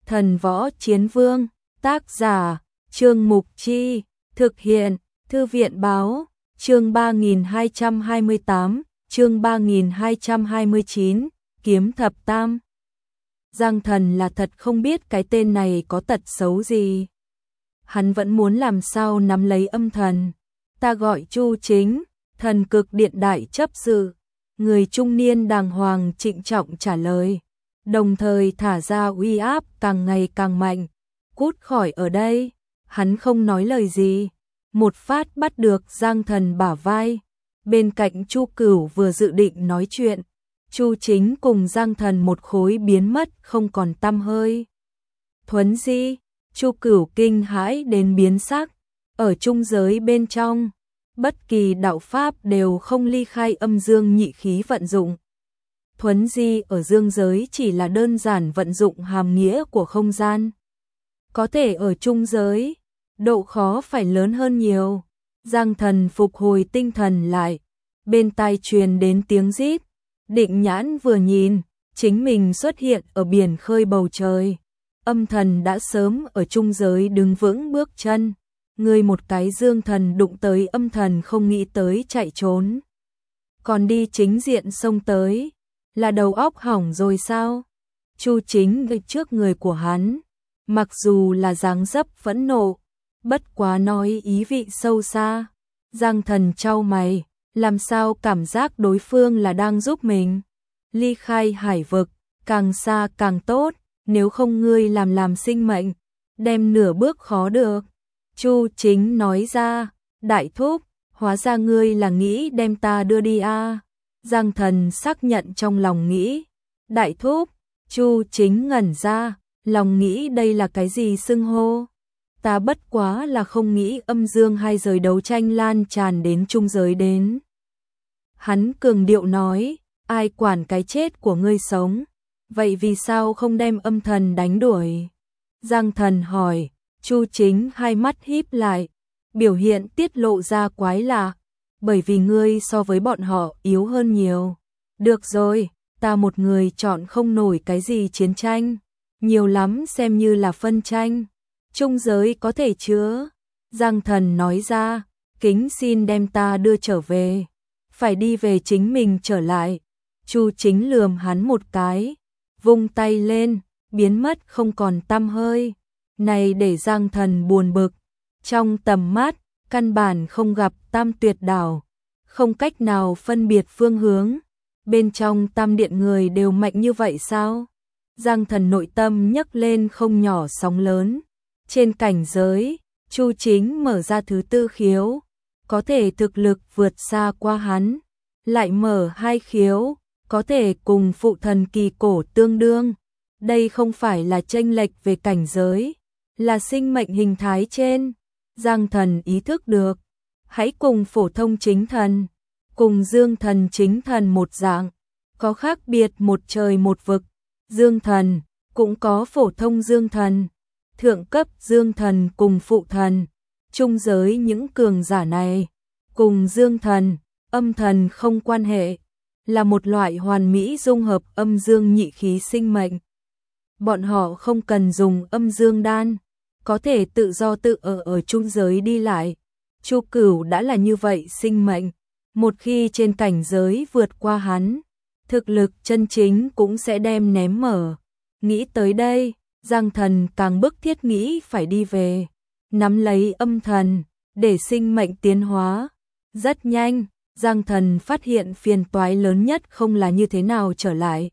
Thần Võ Chiến Vương, tác giả, Trương Mục Chi, thực hiện, Thư viện Báo, chương 3228, chương 3229, Kiếm Thập Tam. Giang Thần là thật không biết cái tên này có tật xấu gì. Hắn vẫn muốn làm sao nắm lấy âm thần. Ta gọi Chu Chính, thần cực điện đại chấp sự. Người trung niên đàng hoàng trịnh trọng trả lời, đồng thời thả ra uy áp càng ngày càng mạnh. Cút khỏi ở đây. Hắn không nói lời gì, một phát bắt được Giang Thần bả vai. Bên cạnh Chu Cửu vừa dự định nói chuyện, Chu Chính cùng Giang Thần một khối biến mất không còn tăm hơi. Thuấn di, Chu Cửu kinh hãi đến biến sắc. Ở trung giới bên trong, bất kỳ đạo pháp đều không ly khai âm dương nhị khí vận dụng. Thuấn di ở dương giới chỉ là đơn giản vận dụng hàm nghĩa của không gian. Có thể ở trung giới, độ khó phải lớn hơn nhiều. Giang Thần phục hồi tinh thần lại, bên tai truyền đến tiếng rít. Định nhãn vừa nhìn, chính mình xuất hiện ở biển khơi bầu trời. Âm thần đã sớm ở trung giới đứng vững bước chân. Người một cái dương thần đụng tới âm thần không nghĩ tới chạy trốn. Còn đi chính diện xông tới, là đầu óc hỏng rồi sao? Chu Chính ngay trước người của hắn, mặc dù là dáng dấp phẫn nộ, bất quá nói ý vị sâu xa. Giang Thần chau mày, làm sao cảm giác đối phương là đang giúp mình? Ly khai hải vực, càng xa càng tốt, nếu không ngươi làm sinh mệnh, đem nửa bước khó được. Chu Chính nói ra, đại thúc, hóa ra ngươi là nghĩ đem ta đưa đi à? Giang Thần xác nhận trong lòng nghĩ, đại thúc. Chu Chính ngẩn ra, lòng nghĩ đây là cái gì xưng hô? Ta bất quá là không nghĩ âm dương hai giới đấu tranh lan tràn đến trung giới đến. Hắn cường điệu nói, ai quản cái chết của ngươi sống, vậy vì sao không đem âm thần đánh đuổi? Giang Thần hỏi. Chu Chính hai mắt híp lại, biểu hiện tiết lộ ra quái lạ, bởi vì ngươi so với bọn họ yếu hơn nhiều. Được rồi, ta một người chọn không nổi cái gì chiến tranh, nhiều lắm xem như là phân tranh. Trung giới có thể chứa. Giang Thần nói ra, kính xin đem ta đưa trở về. Phải đi về chính mình trở lại. Chu Chính lườm hắn một cái, vung tay lên, biến mất không còn tăm hơi. Này để Giang Thần buồn bực, trong tầm mắt, căn bản không gặp Tam Tuyệt Đảo, không cách nào phân biệt phương hướng. Bên trong Tam Điện người đều mạnh như vậy sao? Giang Thần nội tâm nhấc lên không nhỏ sóng lớn. Trên cảnh giới, Chu Chính mở ra thứ tư khiếu, có thể thực lực vượt xa qua hắn, lại mở hai khiếu, có thể cùng phụ thần kỳ cổ tương đương. Đây không phải là chênh lệch về cảnh giới, là sinh mệnh hình thái trên. Giang Thần ý thức được, hãy cùng phổ thông chính thần, cùng dương thần chính thần một dạng, có khác biệt một trời một vực. Dương thần cũng có phổ thông dương thần, thượng cấp dương thần cùng phụ thần. Trung giới những cường giả này cùng dương thần, âm thần không quan hệ, là một loại hoàn mỹ dung hợp âm dương nhị khí sinh mệnh. Bọn họ không cần dùng âm dương đan, có thể tự do tự ở trung giới đi lại. Chu Cửu đã là như vậy sinh mệnh, một khi trên cảnh giới vượt qua hắn, thực lực chân chính cũng sẽ đem ném mở. Nghĩ tới đây, Giang Thần càng bức thiết nghĩ phải đi về, nắm lấy âm thần, để sinh mệnh tiến hóa. Rất nhanh, Giang Thần phát hiện phiền toái lớn nhất không là như thế nào trở lại,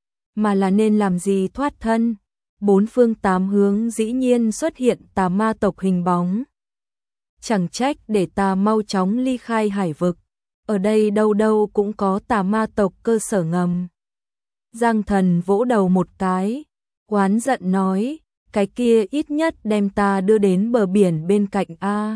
mà là nên làm gì thoát thân. Bốn phương tám hướng dĩ nhiên xuất hiện tà ma tộc hình bóng. Chẳng trách để ta mau chóng ly khai hải vực, ở đây đâu đâu cũng có tà ma tộc cơ sở ngầm. Giang Thần vỗ đầu một cái, oán giận nói, cái kia ít nhất đem ta đưa đến bờ biển bên cạnh a.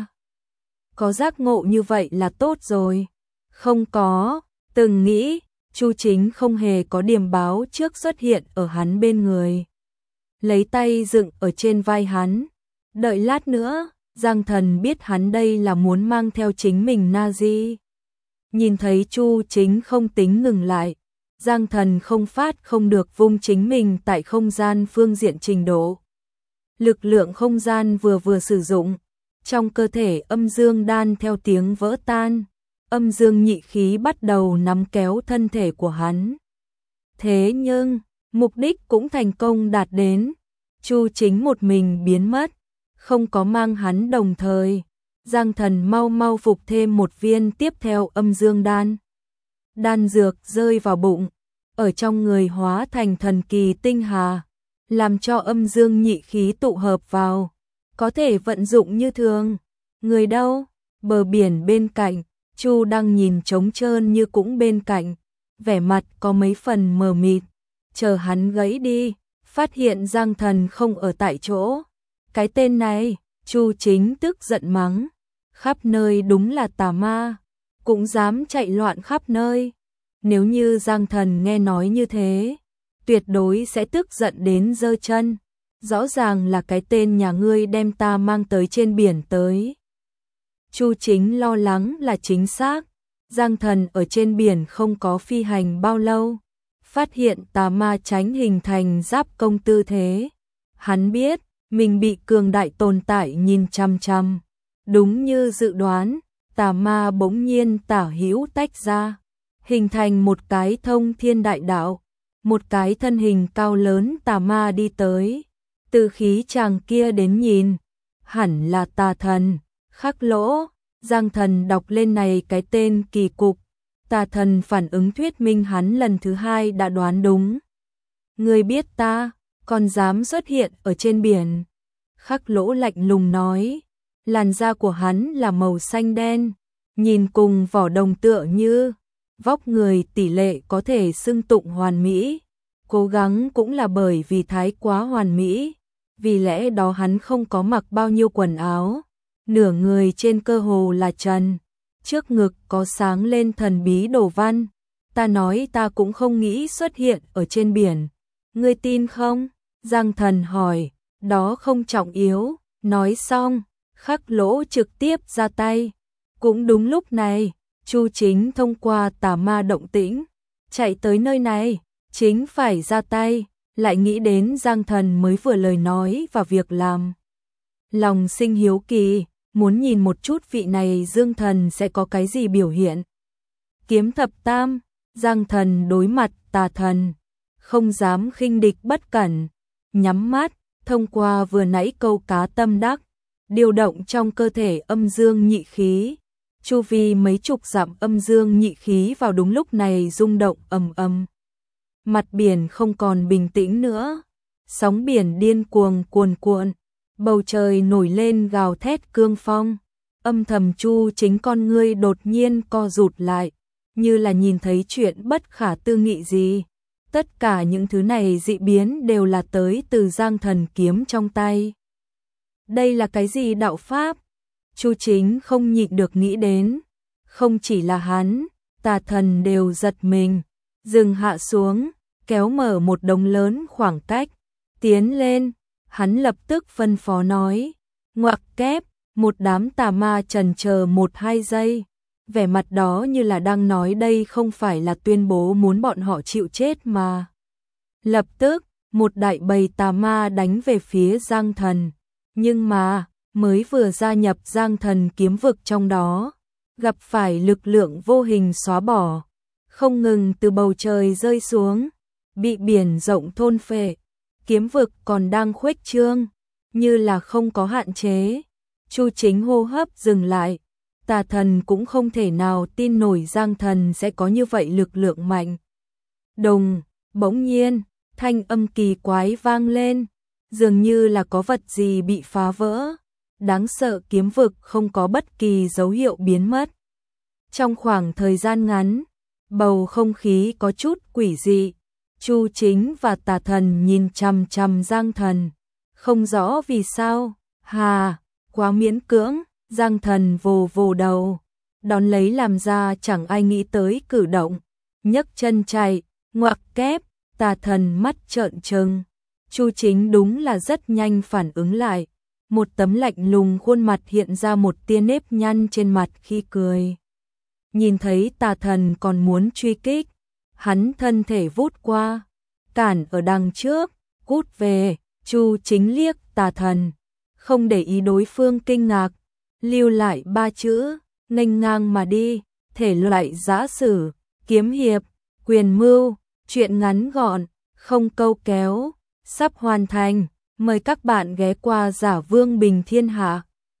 Có giác ngộ như vậy là tốt rồi. Không có, từng nghĩ, Chu Chính không hề có điềm báo trước xuất hiện ở hắn bên người. Lấy tay dựng ở trên vai hắn, đợi lát nữa, Giang Thần biết hắn đây là muốn mang theo chính mình Nazi. Nhìn thấy Chu Chính không tính ngừng lại, Giang Thần không phát không được vung chính mình tại không gian phương diện trình độ. lực lượng không gian vừa vừa sử dụng, trong cơ thể âm dương đan theo tiếng vỡ tan, âm dương nhị khí bắt đầu nắm kéo thân thể của hắn. Thế nhưng, mục đích cũng thành công đạt đến, Chu Chính một mình biến mất, không có mang hắn đồng thời. Giang Thần mau mau phục thêm một viên tiếp theo âm dương đan. Đan dược rơi vào bụng, ở trong người hóa thành thần kỳ tinh hà, làm cho âm dương nhị khí tụ hợp vào, có thể vận dụng như thường. Người đâu? Bờ biển bên cạnh, Chu đang nhìn trống trơn như cũng bên cạnh, vẻ mặt có mấy phần mờ mịt, chờ hắn gãy đi, phát hiện Giang Thần không ở tại chỗ. Cái tên này, Chu Chính tức giận mắng, khắp nơi đúng là tà ma, cũng dám chạy loạn khắp nơi. Nếu như Giang Thần nghe nói như thế, tuyệt đối sẽ tức giận đến giơ chân. Rõ ràng là cái tên nhà ngươi đem ta mang tới trên biển tới. Chu Chính lo lắng là chính xác. Giang Thần ở trên biển không có phi hành bao lâu, phát hiện tà ma tránh hình thành giáp công tư thế. Hắn biết mình bị cường đại tồn tại nhìn chằm chằm. Đúng như dự đoán, tà ma bỗng nhiên tả hữu tách ra, hình thành một cái thông thiên đại đạo. Một cái thân hình cao lớn tà ma đi tới. Từ khí chàng kia đến nhìn, hẳn là tà thần, Khắc Lỗ. Giang Thần đọc lên này cái tên kỳ cục, tà thần phản ứng thuyết minh hắn lần thứ hai đã đoán đúng. Ngươi biết ta, còn dám xuất hiện ở trên biển. Khắc Lỗ lạnh lùng nói, làn da của hắn là màu xanh đen, nhìn cùng vỏ đồng tựa như, vóc người tỷ lệ có thể xưng tụng hoàn mỹ, cố gắng cũng là bởi vì thái quá hoàn mỹ, vì lẽ đó hắn không có mặc bao nhiêu quần áo, nửa người trên cơ hồ là trần, trước ngực có sáng lên thần bí đồ văn. Ta nói ta cũng không nghĩ xuất hiện ở trên biển, ngươi tin không? Giang Thần hỏi, đó không trọng yếu. Nói xong, Khắc Lỗ trực tiếp ra tay. Cũng đúng lúc này, Chu Chính thông qua tà ma động tĩnh, chạy tới nơi này, chính phải ra tay, lại nghĩ đến Giang Thần mới vừa lời nói và việc làm. Lòng sinh hiếu kỳ, muốn nhìn một chút vị này Dương Thần sẽ có cái gì biểu hiện. Kiếm thập tam, Giang Thần đối mặt tà thần, không dám khinh địch bất cẩn, nhắm mắt, thông qua vừa nãy câu cá tâm đắc, điều động trong cơ thể âm dương nhị khí. Chu vi mấy chục dặm âm dương nhị khí vào đúng lúc này rung động ầm ầm. Mặt biển không còn bình tĩnh nữa, sóng biển điên cuồng cuồn cuộn, bầu trời nổi lên gào thét cương phong. Âm thầm Chu Chính con ngươi đột nhiên co rụt lại, như là nhìn thấy chuyện bất khả tư nghị gì. Tất cả những thứ này dị biến đều là tới từ Giang Thần kiếm trong tay. Đây là cái gì đạo pháp? Chu Chính không nhịn được nghĩ đến. Không chỉ là hắn, tà thần đều giật mình, dừng hạ xuống, kéo mở một đống lớn khoảng cách, tiến lên. Hắn lập tức phân phó nói, ngoặc kép. Một đám tà ma chần chờ 1-2 giây, vẻ mặt đó như là đang nói đây không phải là tuyên bố muốn bọn họ chịu chết mà. Lập tức, một đại bầy tà ma đánh về phía Giang Thần, nhưng mà, mới vừa gia nhập Giang Thần kiếm vực trong đó, gặp phải lực lượng vô hình xóa bỏ, không ngừng từ bầu trời rơi xuống, bị biển rộng thôn phệ, kiếm vực còn đang khuếch trương, như là không có hạn chế. Chu Chính hô hấp dừng lại, tà thần cũng không thể nào tin nổi Giang Thần sẽ có như vậy lực lượng mạnh. Đùng, bỗng nhiên, thanh âm kỳ quái vang lên, dường như là có vật gì bị phá vỡ, đáng sợ kiếm vực không có bất kỳ dấu hiệu biến mất. Trong khoảng thời gian ngắn, bầu không khí có chút quỷ dị, Chu Chính và tà thần nhìn chằm chằm Giang Thần, không rõ vì sao, quá miễn cưỡng. Giang Thần vồ vồ đầu, đón lấy làm ra chẳng ai nghĩ tới cử động, nhấc chân chạy, ngoặc kép, tà thần mắt trợn trừng. Chu Chính đúng là rất nhanh phản ứng lại, một tấm lạnh lùng khuôn mặt hiện ra một tia nếp nhăn trên mặt khi cười. Nhìn thấy tà thần còn muốn truy kích, hắn thân thể vút qua, cản ở đằng trước, cút về. Chu Chính liếc Tà Thần, không để ý đối phương kinh ngạc, lưu lại 3 chữ, nghênh ngang mà đi, thể loại giã sử, kiếm hiệp, quyền mưu, truyện ngắn gọn, không câu kéo, sắp hoàn thành, mời các bạn ghé qua Giả Vương Bình Thiên Hạ.